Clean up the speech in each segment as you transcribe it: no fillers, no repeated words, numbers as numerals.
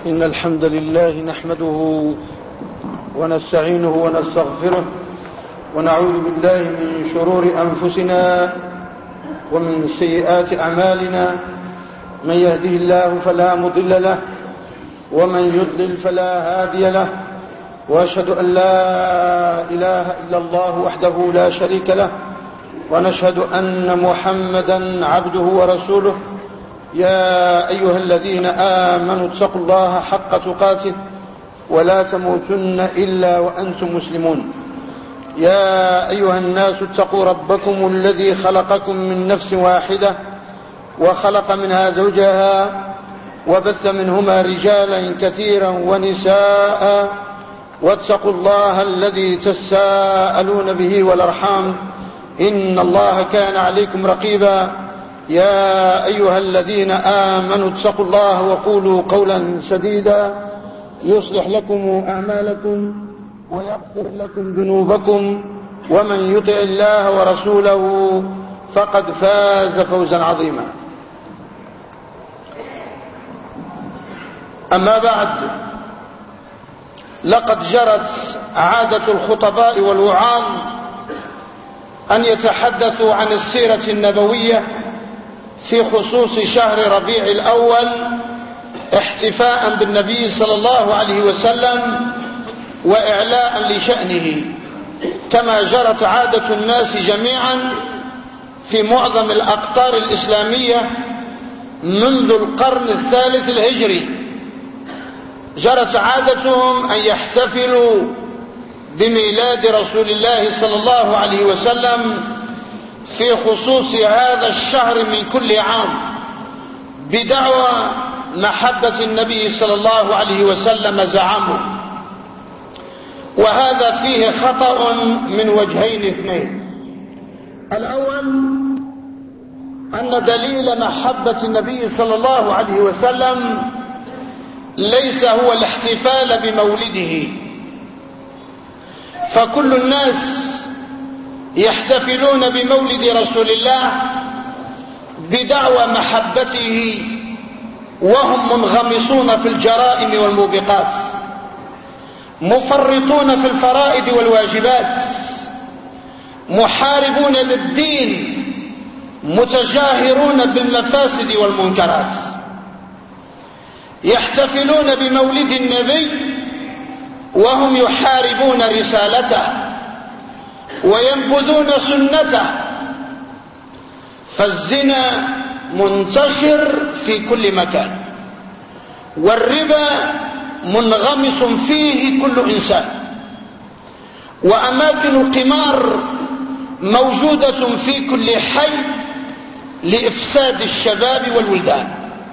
إن الحمد لله نحمده ونستعينه ونستغفره ونعوذ بالله من شرور أنفسنا ومن سيئات أعمالنا. من يهده الله فلا مضل له ومن يضلل فلا هادي له، وأشهد أن لا إله إلا الله وحده لا شريك له، ونشهد أن محمدا عبده ورسوله. يا أيها الذين آمنوا اتقوا الله حق تقاته ولا تموتن إلا وأنتم مسلمون. يا أيها الناس اتقوا ربكم الذي خلقكم من نفس واحدة وخلق منها زوجها وبث منهما رجالا كثيرا ونساء، واتقوا الله الذي تساءلون به والأرحام إن الله كان عليكم رقيبا. يا أيها الذين آمنوا اتقوا الله وقولوا قولا سديدا يصلح لكم أعمالكم ويغفر لكم ذنوبكم، ومن يطع الله ورسوله فقد فاز فوزا عظيما. أما بعد، لقد جرت عادة الخطباء والوعاظ أن يتحدثوا عن السيرة النبوية في خصوص شهر ربيع الأول احتفاء بالنبي صلى الله عليه وسلم وإعلاء لشأنه، كما جرت عادة الناس جميعا في معظم الأقطار الإسلامية منذ القرن الثالث الهجري. جرت عادتهم أن يحتفلوا بميلاد رسول الله صلى الله عليه وسلم في خصوص هذا الشهر من كل عام بدعوى محبة النبي صلى الله عليه وسلم زعموا، وهذا فيه خطأ من وجهين اثنين. الأول أن دليل محبة النبي صلى الله عليه وسلم ليس هو الاحتفال بمولده، فكل الناس يحتفلون بمولد رسول الله بدعوى محبته وهم منغمسون في الجرائم والموبقات، مفرطون في الفرائض والواجبات، محاربون للدين، متجاهرون بالمفاسد والمنكرات. يحتفلون بمولد النبي وهم يحاربون رسالته وينبذون سنته، فالزنا منتشر في كل مكان، والربا منغمس فيه كل إنسان، وأماكن القمار موجودة في كل حي لإفساد الشباب والولدان.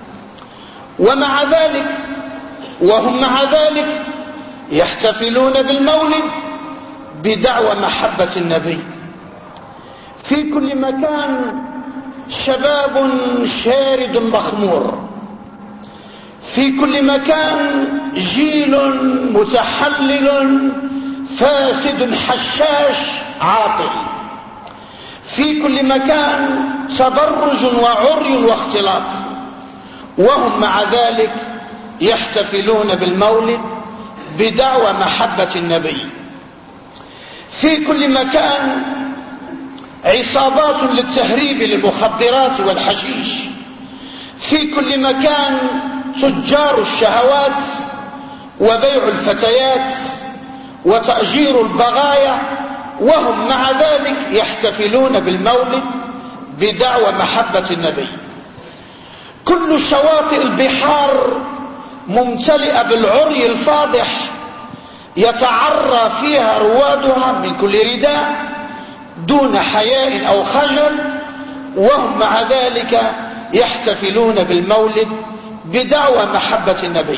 وهم مع ذلك يحتفلون بالمولد بدعوى محبة النبي. في كل مكان شباب شارد مخمور، في كل مكان جيل متحلل فاسد حشاش عاطل، في كل مكان تبرج وعري واختلاط، وهم مع ذلك يحتفلون بالمولد بدعوى محبة النبي. في كل مكان عصابات للتهريب للمخدرات والحشيش، في كل مكان تجار الشهوات وبيع الفتيات وتأجير البغايا، وهم مع ذلك يحتفلون بالمولد بدعوى محبة النبي. كل شواطئ البحار ممتلئة بالعري الفاضح يتعرى فيها روادها من كل رداء دون حياء أو خجل، وهم مع ذلك يحتفلون بالمولد بدعوى محبة النبي.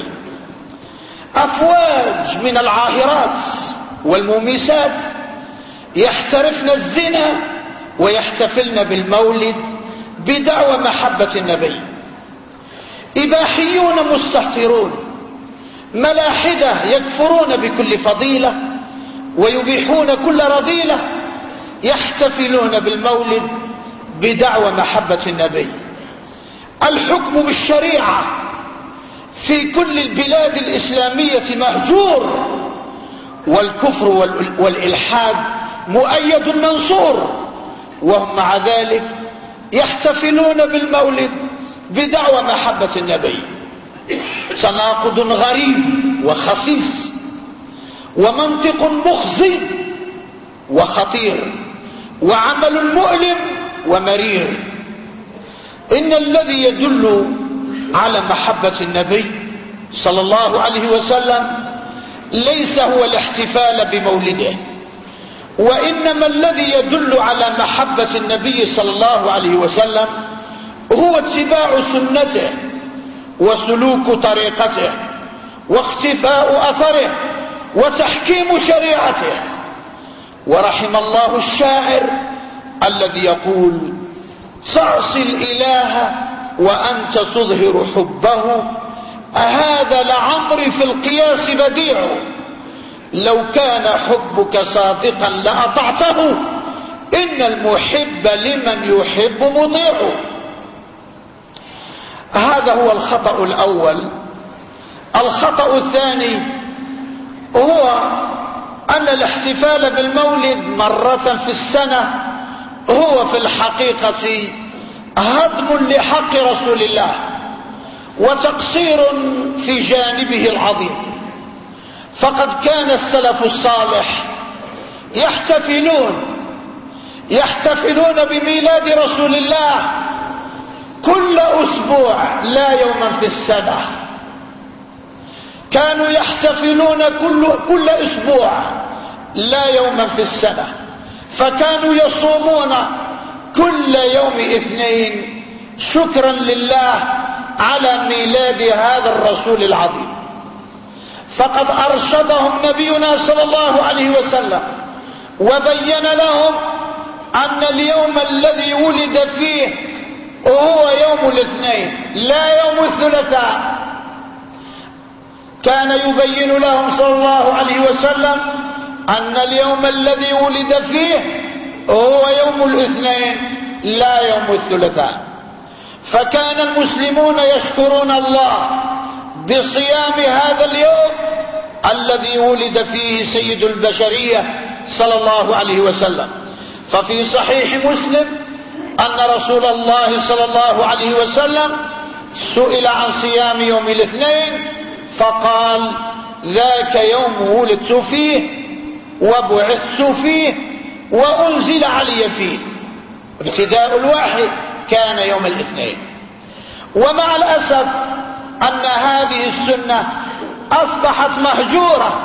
أفواج من العاهرات والمومسات يحترفن الزنا ويحتفلن بالمولد بدعوى محبة النبي. إباحيون مستهترون ملاحدة يكفرون بكل فضيلة ويبيحون كل رذيلة يحتفلون بالمولد بدعوى محبة النبي. الحكم بالشريعة في كل البلاد الإسلامية مهجور، والكفر والإلحاد مؤيد منصور، وهم مع ذلك يحتفلون بالمولد بدعوى محبة النبي. تناقض غريب وخسيس، ومنطق مخزي وخطير، وعمل مؤلم ومرير. إن الذي يدل على محبة النبي صلى الله عليه وسلم ليس هو الاحتفال بمولده، وإنما الذي يدل على محبة النبي صلى الله عليه وسلم هو اتباع سنته وسلوك طريقته واختفاء أثره وتحكيم شريعته. ورحم الله الشاعر الذي يقول: تعصي الإله وأنت تظهر حبه، أهذا لعمري في القياس بديع، لو كان حبك صادقا لأطعته، إن المحب لمن يحب مطيع. هذا هو الخطأ الأول. الخطأ الثاني هو أن الاحتفال بالمولد مرة في السنة هو في الحقيقة هضم لحق رسول الله وتقصير في جانبه العظيم. فقد كان السلف الصالح يحتفلون بميلاد رسول الله كل أسبوع لا يوما في السنة. كانوا يحتفلون كل أسبوع لا يوما في السنة، فكانوا يصومون كل يوم اثنين شكرا لله على ميلاد هذا الرسول العظيم. فقد أرشدهم نبينا صلى الله عليه وسلم وبين لهم أن اليوم الذي ولد فيه هو يوم الاثنين لا يوم الثلاثاء. كان يبين لهم صلى الله عليه وسلم أن اليوم الذي ولد فيه هو يوم الاثنين لا يوم الثلاثاء. فكان المسلمون يشكرون الله بصيام هذا اليوم الذي ولد فيه سيد البشرية صلى الله عليه وسلم. ففي صحيح مسلم أن رسول الله صلى الله عليه وسلم سئل عن صيام يوم الاثنين فقال: ذاك يوم ولدت فيه وبعثت فيه وأنزل علي فيه. ابتداء الوحي كان يوم الاثنين. ومع الأسف أن هذه السنة أصبحت مهجورة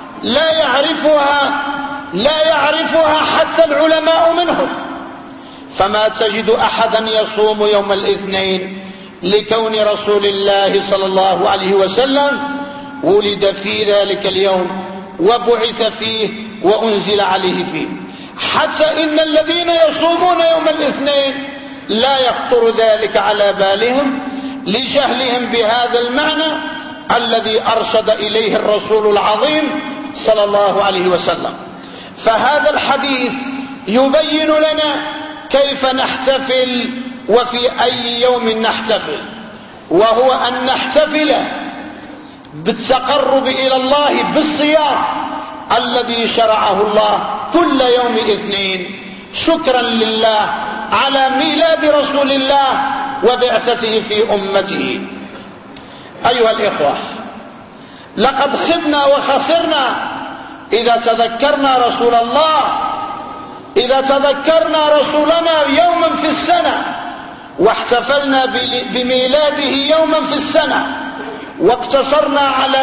لا يعرفها حتى العلماء منهم. فما تجد أحدا يصوم يوم الاثنين لكون رسول الله صلى الله عليه وسلم ولد في ذلك اليوم وبعث فيه وأنزل عليه فيه. حتى إن الذين يصومون يوم الاثنين لا يخطر ذلك على بالهم لجهلهم بهذا المعنى الذي أرشد إليه الرسول العظيم صلى الله عليه وسلم. فهذا الحديث يبين لنا كيف نحتفل وفي أي يوم نحتفل، وهو أن نحتفل بالتقرب إلى الله بالصيام الذي شرعه الله كل يوم اثنين شكرا لله على ميلاد رسول الله وبعثته في أمته. أيها الإخوة، لقد خبنا وخسرنا إذا تذكرنا رسول الله، إذا تذكرنا رسولنا يوما في السنة واحتفلنا بميلاده يوما في السنة واقتصرنا على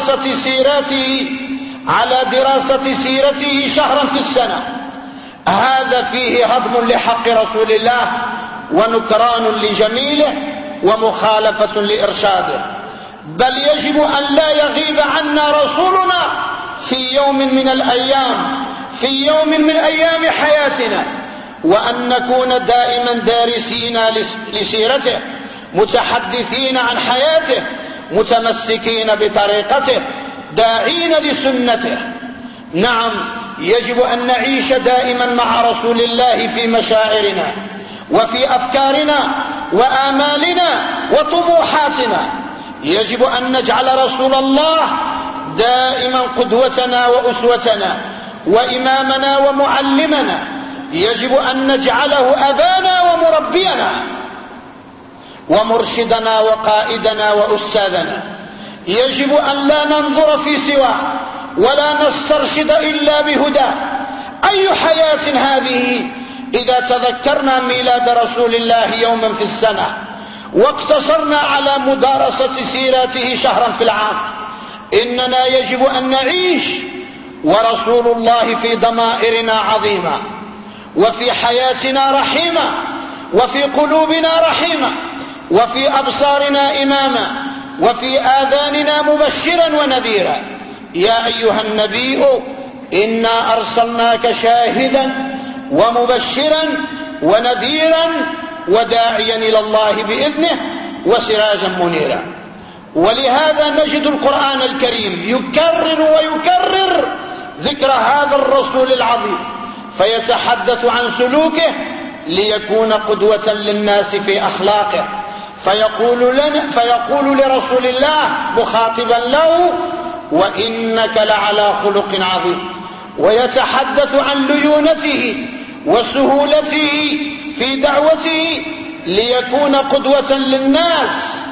دراسة سيرته شهرا في السنة. هذا فيه هضم لحق رسول الله ونكران لجميله ومخالفة لإرشاده. بل يجب أن لا يغيب عنا رسولنا في يوم من أيام حياتنا، وأن نكون دائما دارسين لسيرته متحدثين عن حياته متمسكين بطريقته داعين لسنته. نعم، يجب أن نعيش دائما مع رسول الله في مشاعرنا وفي أفكارنا وآمالنا وطموحاتنا. يجب أن نجعل رسول الله دائما قدوتنا وأسوتنا وإمامنا ومعلمنا، يجب أن نجعله أبانا ومربينا ومرشدنا وقائدنا وأستاذنا. يجب أن لا ننظر في سواه ولا نسترشد إلا بهداه. أي حياة هذه إذا تذكرنا ميلاد رسول الله يوما في السنة واقتصرنا على مدارسة سيراته شهرا في العام. إننا يجب أن نعيش ورسول الله في ضمائرنا عظيمة، وفي حياتنا رحيمة، وفي قلوبنا رحيمة، وفي أبصارنا إماما، وفي آذاننا مبشرا ونذيرا. يا أيها النبي إنا أرسلناك شاهدا ومبشرا ونذيرا وداعيا إلى الله بإذنه وسراجا منيرا. ولهذا نجد القرآن الكريم يكرر ويكرر ذكر هذا الرسول العظيم، فيتحدث عن سلوكه ليكون قدوة للناس في أخلاقه، فيقول لرسول الله مخاطبا له: وإنك لعلى خلق عظيم. ويتحدث عن ليونته وسهولته في دعوته ليكون قدوة للناس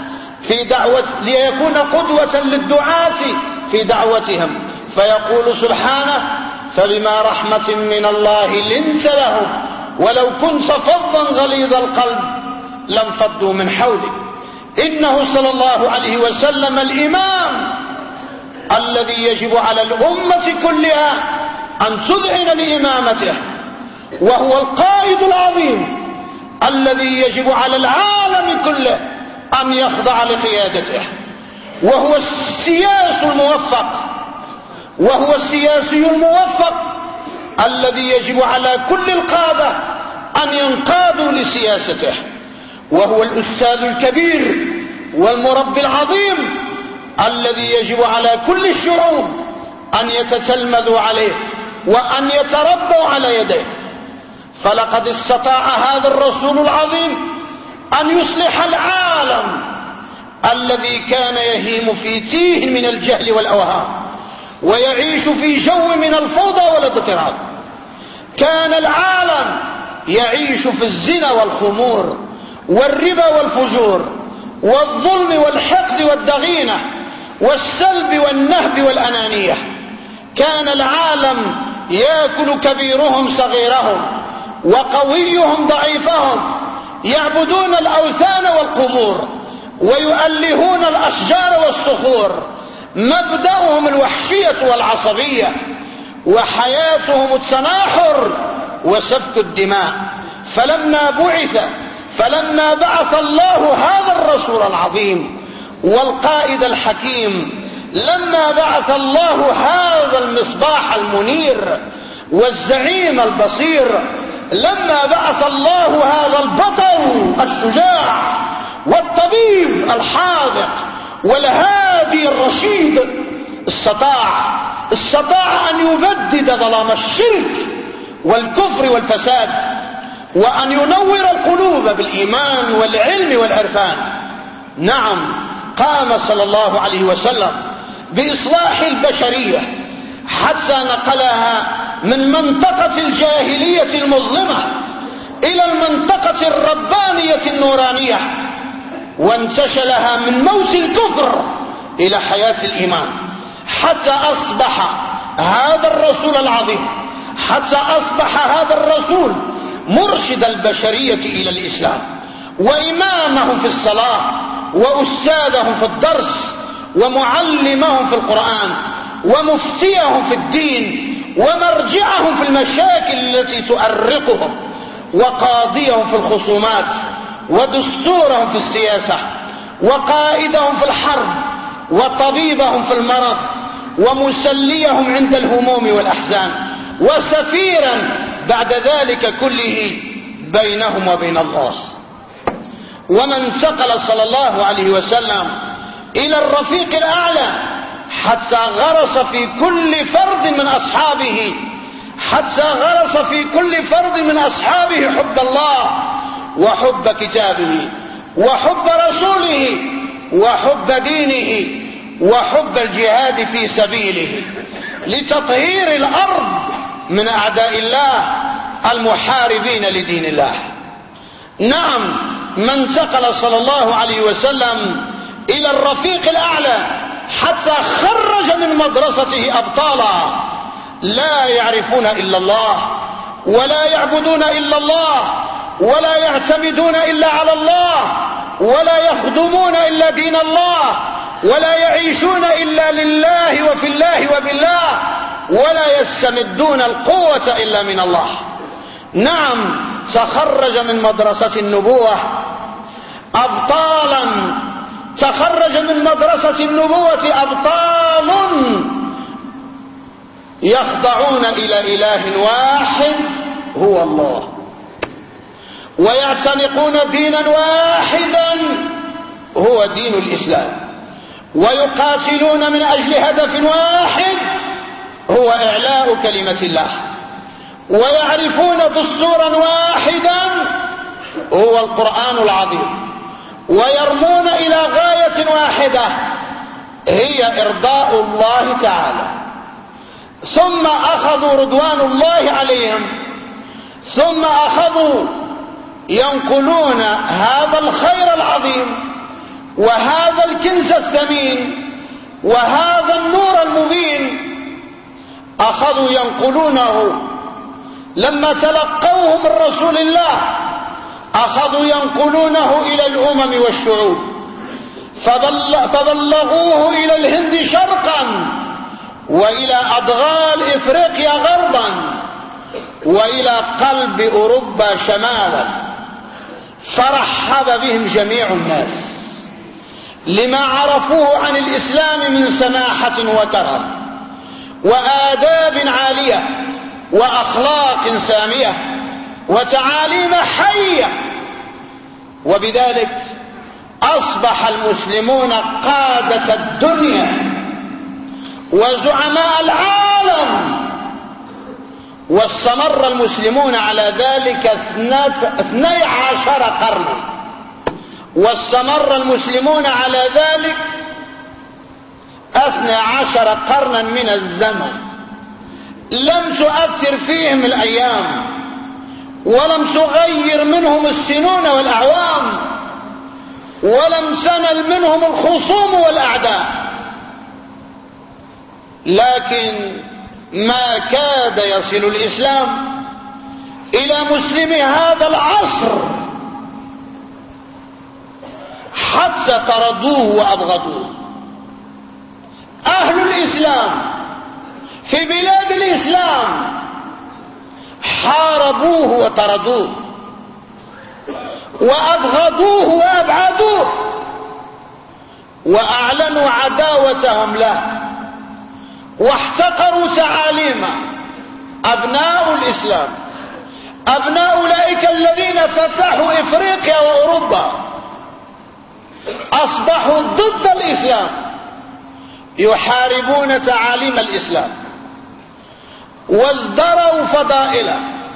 ليكون قدوة للدعاة في دعوتهم، فيقول سبحانه: فبما رحمة من الله لنت لهم ولو كنت فظا غليظ القلب لانفضوا من حولك. إنه صلى الله عليه وسلم الإمام الذي يجب على الأمة كلها أن تذعن لإمامته، وهو القائد العظيم الذي يجب على العالم كله أن يخضع لقيادته، وهو السياسي الموفق الذي يجب على كل القادة أن ينقادوا لسياسته، وهو الأستاذ الكبير والمربي العظيم الذي يجب على كل الشعوب أن يتتلمذوا عليه وأن يتربوا على يديه. فلقد استطاع هذا الرسول العظيم أن يصلح العالم الذي كان يهيم في تيه من الجهل والأوهام ويعيش في جو من الفوضى والاضطراب. كان العالم يعيش في الزنا والخمور والربا والفجور والظلم والحقد والضغينة والسلب والنهب والأنانية. كان العالم يأكل كبيرهم صغيرهم وقويهم ضعيفهم، يعبدون الأوثان والقبور ويؤلهون الأشجار والصخور. مبدأهم الوحشية والعصبية، وحياتهم التناحر وسفك الدماء. فلما بعث الله هذا الرسول العظيم والقائد الحكيم، لما بعث الله هذا المصباح المنير والزعيم البصير، لما بعث الله هذا البطل الشجاع والطبيب الحاذق والهادي الرشيد، استطاع أن يبدد ظلام الشرك والكفر والفساد، وأن ينور القلوب بالإيمان والعلم والعرفان. نعم، قام صلى الله عليه وسلم بإصلاح البشرية حتى نقلها من منطقة الجاهلية المظلمة إلى المنطقة الربانية النورانية، وانتشلها من موت الكفر إلى حياة الإيمان، حتى أصبح هذا الرسول العظيم، حتى أصبح هذا الرسول مرشد البشرية إلى الإسلام، وإمامهم في الصلاة، وأستاذهم في الدرس، ومعلمهم في القرآن، ومفتيهم في الدين، ومرجعهم في المشاكل التي تؤرقهم، وقاضيهم في الخصومات، ودستورهم في السياسة، وقائدهم في الحرب، وطبيبهم في المرض، ومسليهم عند الهموم والأحزان، وسفيرا بعد ذلك كله بينهم وبين الله. ومن انتقل صلى الله عليه وسلم إلى الرفيق الأعلى حتى غرس في كل فرد من أصحابه حب الله وحب كتابه وحب رسوله وحب دينه وحب الجهاد في سبيله لتطهير الأرض من أعداء الله المحاربين لدين الله. نعم، من انتقل صلى الله عليه وسلم إلى الرفيق الأعلى حتى خرج من مدرسته أبطالا لا يعرفون إلا الله ولا يعبدون إلا الله ولا يعتمدون إلا على الله ولا يخدمون إلا دين الله ولا يعيشون إلا لله وفي الله وبالله ولا يستمدون القوة إلا من الله. نعم، تخرج من مدرسة النبوة أبطالا، تخرج من مدرسة النبوة أبطال يخضعون إلى إله واحد هو الله، ويعتنقون دينا واحدا هو دين الإسلام، ويقاتلون من أجل هدف واحد هو إعلاء كلمة الله، ويعرفون دستورا واحدا هو القرآن العظيم، ويرمون إلى غاية واحدة هي إرضاء الله تعالى. ثم أخذوا رضوان الله عليهم، ثم أخذوا ينقلون هذا الخير العظيم وهذا الكنز الثمين وهذا النور المبين، أخذوا ينقلونه لما تلقوه من رسول الله، أخذوا ينقلونه إلى الأمم والشعوب، فبلغوه إلى الهند شرقا وإلى أدغال إفريقيا غربا وإلى قلب أوروبا شمالا، فرحب بهم جميع الناس لما عرفوه عن الإسلام من سماحة وكرم وآداب عالية وأخلاق سامية وتعاليم حية. وبذلك أصبح المسلمون قادة الدنيا وزعماء العالم، واستمر المسلمون على ذلك 12 قرنا، واستمر المسلمون على ذلك 12 قرنا من الزمن، لم تؤثر فيهم الأيام ولم تغير منهم السنون والأعوام ولم تنل منهم الخصوم والأعداء، لكن ما كاد يصل الإسلام إلى مسلمي هذا العصر حتى طردوه وأبغضوه. أهل الإسلام في بلاد الإسلام حاربوه وطردوه وأبغضوه وأبعدوه وأعلنوا عداوتهم له واحتقروا تعاليمه. أبناء الإسلام، أبناء أولئك الذين فتحوا إفريقيا وأوروبا أصبحوا ضد الإسلام، يحاربون تعاليم الإسلام وازدروا فضائله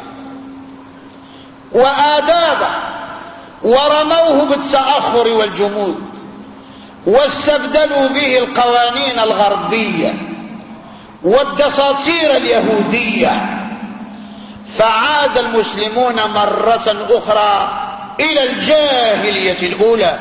وآدابه ورموه بالتأخر والجمود واستبدلوا به القوانين الغربية والدساتير اليهودية، فعاد المسلمون مرة أخرى إلى الجاهلية الأولى.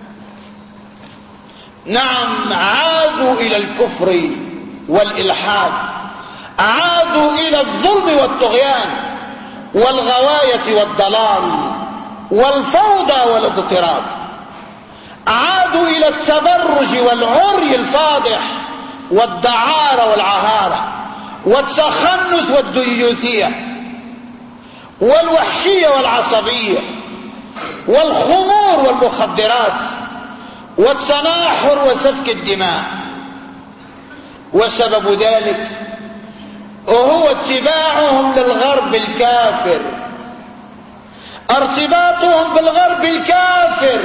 نعم، عادوا إلى الكفر والإلحاد، عادوا إلى الظلم والطغيان والغواية والضلال والفوضى والاضطراب، عادوا إلى التبرج والعري الفاضح والدعارة والعهارة والتخنث والديوثية والوحشية والعصبية والخمور والمخدرات والتناحر وسفك الدماء. وسبب ذلك وهو اتباعهم للغرب الكافر، ارتباطهم بالغرب الكافر.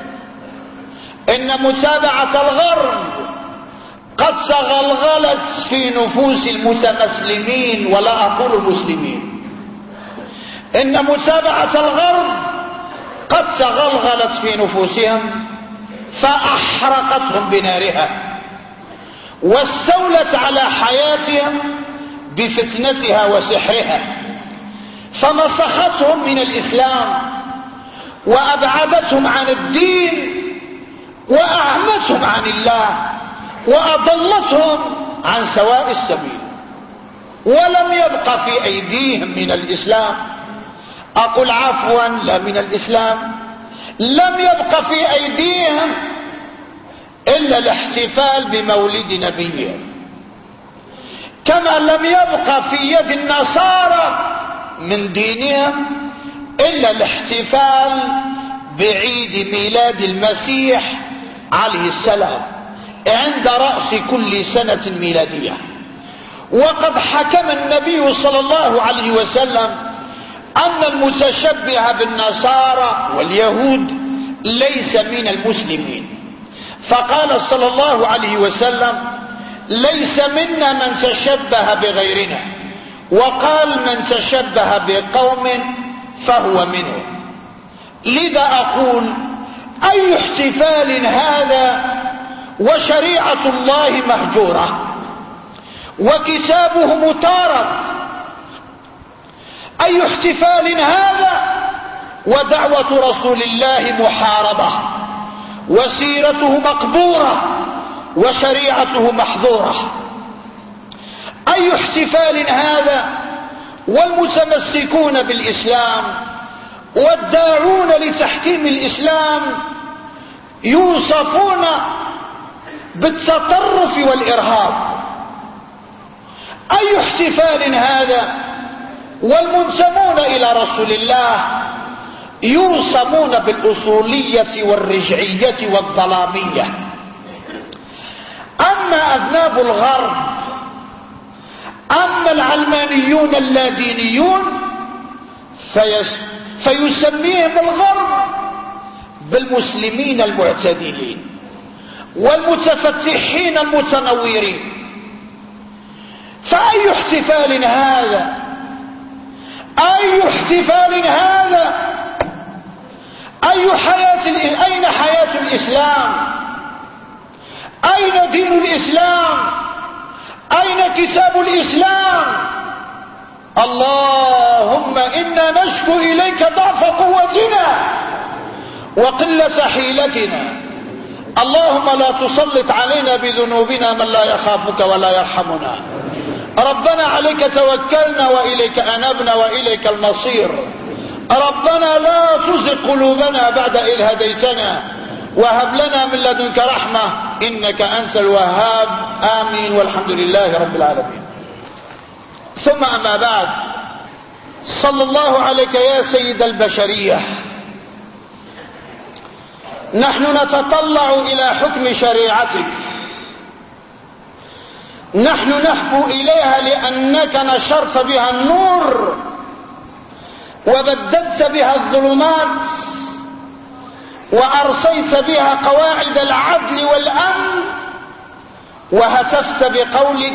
إن متابعة الغرب قد تغلغلت في نفوس المتمسلمين ولا أقول المسلمين، إن متابعة الغرب قد تغلغلت في نفوسهم فأحرقتهم بنارها واستولت على حياتهم بفتنتها وسحرها، فمسختهم من الإسلام وأبعدتهم عن الدين وأعمتهم عن الله وأضلتهم عن سواء السبيل، ولم يبق في أيديهم من الإسلام، أقول عفوا لا من الإسلام، لم يبق في أيديهم إلا الاحتفال بمولد نبيه، كما لم يبق في يد النصارى من دينهم إلا الاحتفال بعيد ميلاد المسيح عليه السلام عند رأس كل سنة ميلادية. وقد حكم النبي صلى الله عليه وسلم أن المتشبه بالنصارى واليهود ليس من المسلمين، فقال صلى الله عليه وسلم ليس منا من تشبه بغيرنا، وقال من تشبه بقوم فهو منهم. لذا أقول أي احتفال هذا وشريعة الله مهجورة وكتابه مطارد؟ أي احتفال هذا ودعوة رسول الله محاربة وسيرته مقبورة وشريعته محظورة؟ أي احتفال هذا والمتمسكون بالإسلام والداعون لتحكيم الإسلام يوصفون بالتطرف والإرهاب؟ أي احتفال هذا والمنتمون إلى رسول الله يوصمون بالأصولية والرجعية والظلامية؟ أما أذناب الغرب، أما العلمانيون اللادينيون فيسميهم الغرب بالمسلمين المعتدلين والمتفتحين المتنورين. فأي احتفال هذا؟ أي احتفال هذا؟ أين حياة الإسلام؟ أين دين الإسلام؟ أين كتاب الإسلام؟ اللهم إنا نشكو إليك ضعف قوتنا وقلة حيلتنا، اللهم لا تسلط علينا بذنوبنا من لا يخافك ولا يرحمنا. ربنا عليك توكلنا وإليك أنبنا وإليك المصير. ربنا لا تزغ قلوبنا بعد إذ هديتنا وهب لنا من لدنك رحمة إنك أنت الوهاب. آمين والحمد لله رب العالمين. ثم أما بعد، صلى الله عليك يا سيد البشرية. نحن نتطلع إلى حكم شريعتك، نحن نحبو إليها لأنك نشرت بها النور وبددت بها الظلمات وأرسيت بها قواعد العدل والأمن، وهتفت بقولك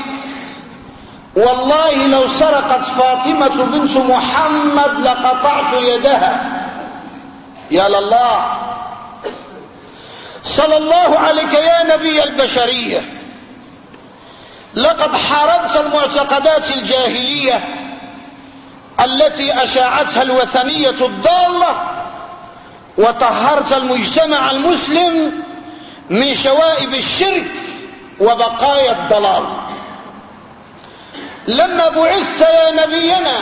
والله لو سرقت فاطمة بنت محمد لقطعت يدها. يا لله، صلى الله عليك يا نبي البشرية. لقد حاربت المعتقدات الجاهلية التي أشاعتها الوثنية الضالة، وطهرت المجتمع المسلم من شوائب الشرك وبقايا الضلال. لما بعثت يا نبينا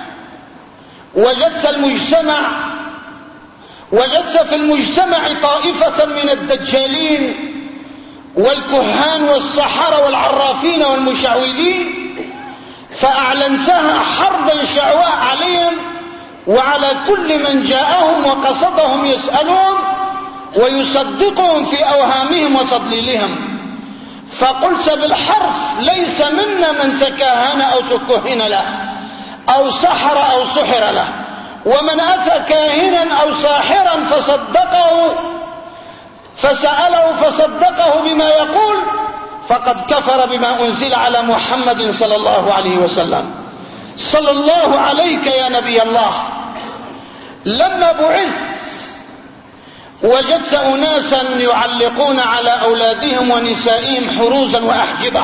وجدت في المجتمع طائفة من الدجالين والكهان والسحرة والعرافين والمشعوذين، فأعلنتها حربا شعواء عليهم وعلى كل من جاءهم وقصدهم يسألون ويصدقهم في أوهامهم وتضليلهم. فقلت بالحرف ليس منا من تكهن أو تكهن له أو سحر أو سحر له، ومن أتى كاهنا أو ساحرا فسأله فصدقه بما يقول فقد كفر بما أنزل على محمد صلى الله عليه وسلم. صلى الله عليك يا نبي الله. لما بعثت وجدت أناسا يعلقون على أولادهم ونسائهم حروزا وأحجبة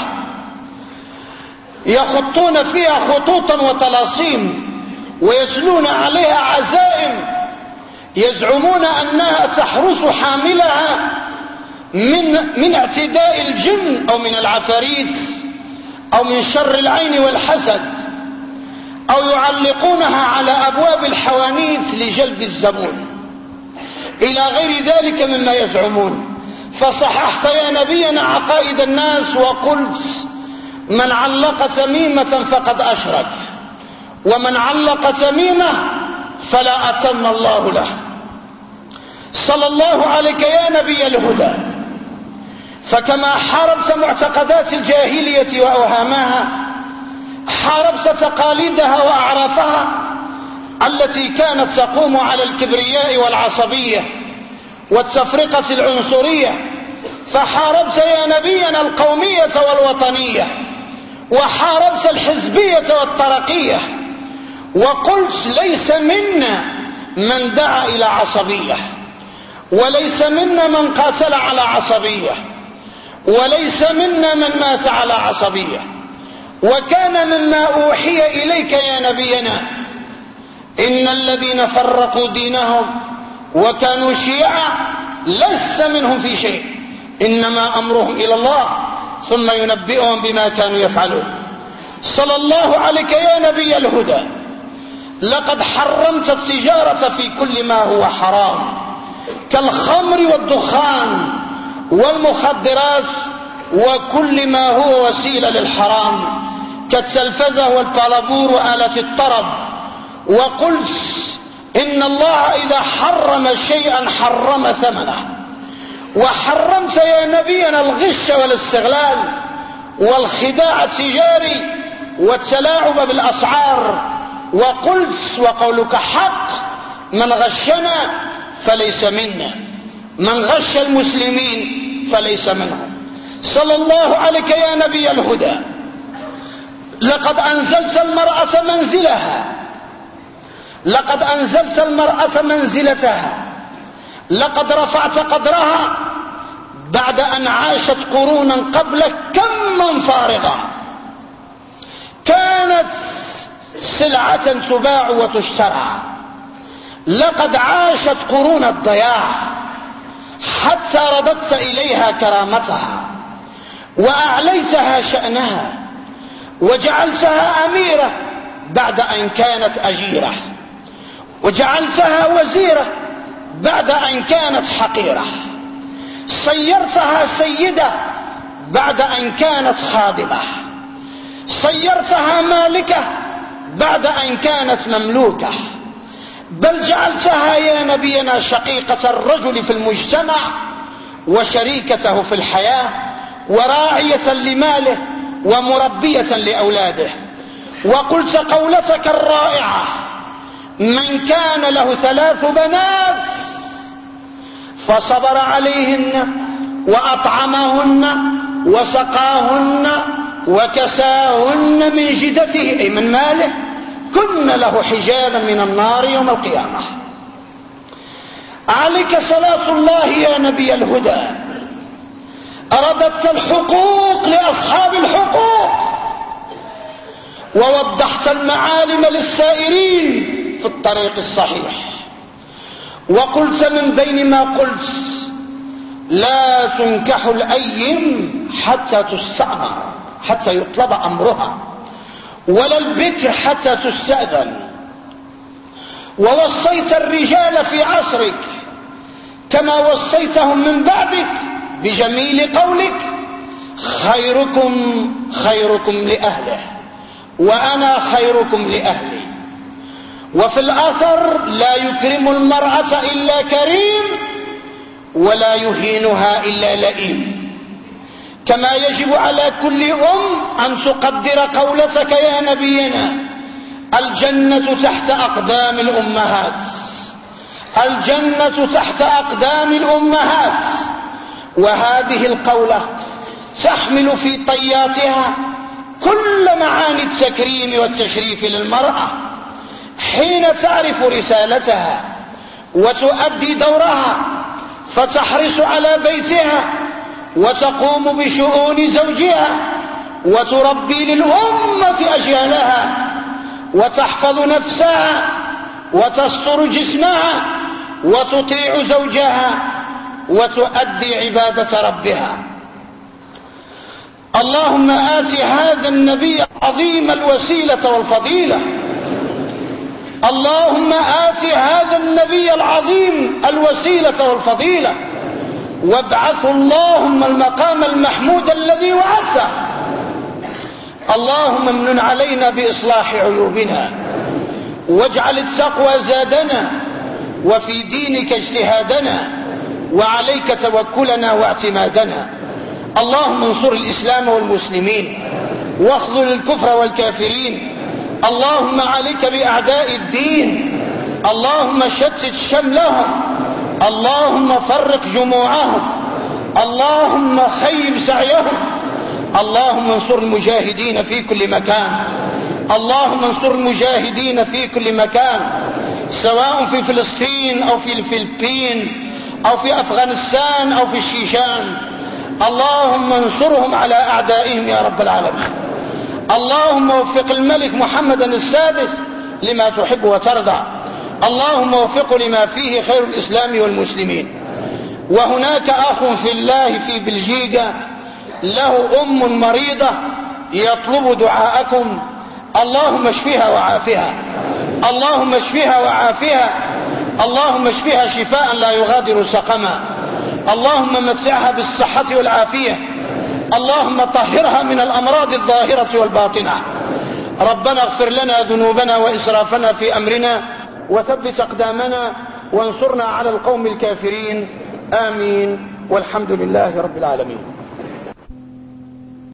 يخطون فيها خطوطا وطلاسيم ويتلون عليها عزائم يزعمون أنها تحرس حاملها من اعتداء الجن أو من العفاريت أو من شر العين والحسد، أو يعلقونها على أبواب الحوانيت لجلب الزبون إلى غير ذلك مما يزعمون. فصححت يا نبينا عقائد الناس وقلت: من علق تميمة فقد أشرك، ومن علق تميمة فلا أتم الله له. صلى الله عليك يا نبي الهدى. فكما حاربت معتقدات الجاهلية وأوهامها، حاربت تقاليدها وأعرافها التي كانت تقوم على الكبرياء والعصبية والتفرقة العنصرية، فحاربت يا نبينا القومية والوطنية، وحاربت الحزبية والطرقية، وقلت: ليس منا من دعا إلى عصبية، وليس منا من قاتل على عصبية، وليس منا من مات على عصبية. وكان مما أوحي إليك يا نبينا: إن الذين فرقوا دينهم وكانوا شيعا لست منهم في شيء، إنما أمرهم إلى الله ثم ينبئهم بما كانوا يفعلون. صلى الله عليك يا نبي الهدى. لقد حرمت التجارة في كل ما هو حرام كالخمر والدخان والمخدرات وكل ما هو وسيلة للحرام كالتلفزة والبالابور وآلة الطرب. وقلت: إن الله إذا حرم شيئا حرم ثمنه. وحرمت يا نبينا الغش والاستغلال والخداع التجاري والتلاعب بالأسعار. وقلت: وقولك حق: من غشنا فليس منا، من غش المسلمين فليس منهم. صلى الله عليك يا نبي الهدى. لقد أنزلت المرأة منزلها، لقد أنزلت المرأة منزلتها، لقد رفعت قدرها بعد أن عاشت قرونا قبلك كما فارغة، كانت سلعة تباع وتشترى. لقد عاشت قرون الضياع حتى رددت إليها كرامتها وأعليتها شأنها وجعلتها أميرة بعد أن كانت أجيرة، وجعلتها وزيرة بعد أن كانت حقيرة، صيرتها سيدة بعد أن كانت خادمة، صيرتها مالكة بعد أن كانت مملوكة، بل جعلتها يا نبينا شقيقة الرجل في المجتمع وشريكته في الحياة وراعية لماله ومربية لأولاده. وقلت قولتك الرائعة: من كان له 3 بنات فصبر عليهن وأطعمهن وسقاهن وكساهن من جدته أي من ماله كن له حجابا من النار يوم القيامة. عليك صلاة الله يا نبي الهدى. أردت الحقوق لأصحاب الحقوق ووضحت المعالم للسائرين في الطريق الصحيح. وقلت من بين ما قلت: لا تنكح الأيم حتى تستأمر، حتى يطلب أمرها، ولا البكر حتى تستأذن. ووصيت الرجال في عصرك كما وصيتهم من بعدك بجميل قولك: خيركم خيركم لأهله وأنا خيركم لأهلي. وفي الأثر: لا يكرم المرأة إلا كريم ولا يهينها إلا لئيم. كما يجب على كل أن تقدر قولتك يا نبينا: الجنة تحت أقدام الأمهات، الجنة تحت أقدام الأمهات. وهذه القولة تحمل في طياتها كل معاني التكريم والتشريف للمرأة حين تعرف رسالتها وتؤدي دورها فتحرص على بيتها وتقوم بشؤون زوجها وتربي للأمة أجيالها وتحفظ نفسها وتستر جسمها وتطيع زوجها وتؤدي عبادة ربها. اللهم آت هذا النبي العظيم الوسيلة والفضيلة. اللهم آت هذا النبي العظيم الوسيلة والفضيلة وابعث اللهم المقام المحمود الذي وعدته. اللهم امن علينا بإصلاح عيوبنا واجعل التقوى زادنا وفي دينك اجتهادنا وعليك توكلنا واعتمادنا. اللهم انصر الإسلام والمسلمين واخذل الكفر والكافرين. اللهم عليك بأعداء الدين. اللهم شتت شملهم. اللهم فرق جموعهم. اللهم خيب سعيهم. اللهم انصر المجاهدين في كل مكان. اللهم انصر المجاهدين في كل مكان سواء في فلسطين أو في الفلبين أو في أفغانستان أو في الشيشان. اللهم انصرهم على أعدائهم يا رب العالمين. اللهم وفق الملك محمد السادس لما تحب وترضى. اللهم وفقه لما فيه خير الإسلام والمسلمين. وهناك أخ في الله في بلجيكا له أم مريضة يطلب دعاءكم. اللهم اشفها وعافها. اللهم اشفها وعافها. اللهم اشفها شفاء لا يغادر سقما. اللهم متعها بالصحة والعافية. اللهم طهرها من الأمراض الظاهرة والباطنة. ربنا اغفر لنا ذنوبنا وإسرافنا في أمرنا وثبت أقدامنا وانصرنا على القوم الكافرين. آمين والحمد لله رب العالمين.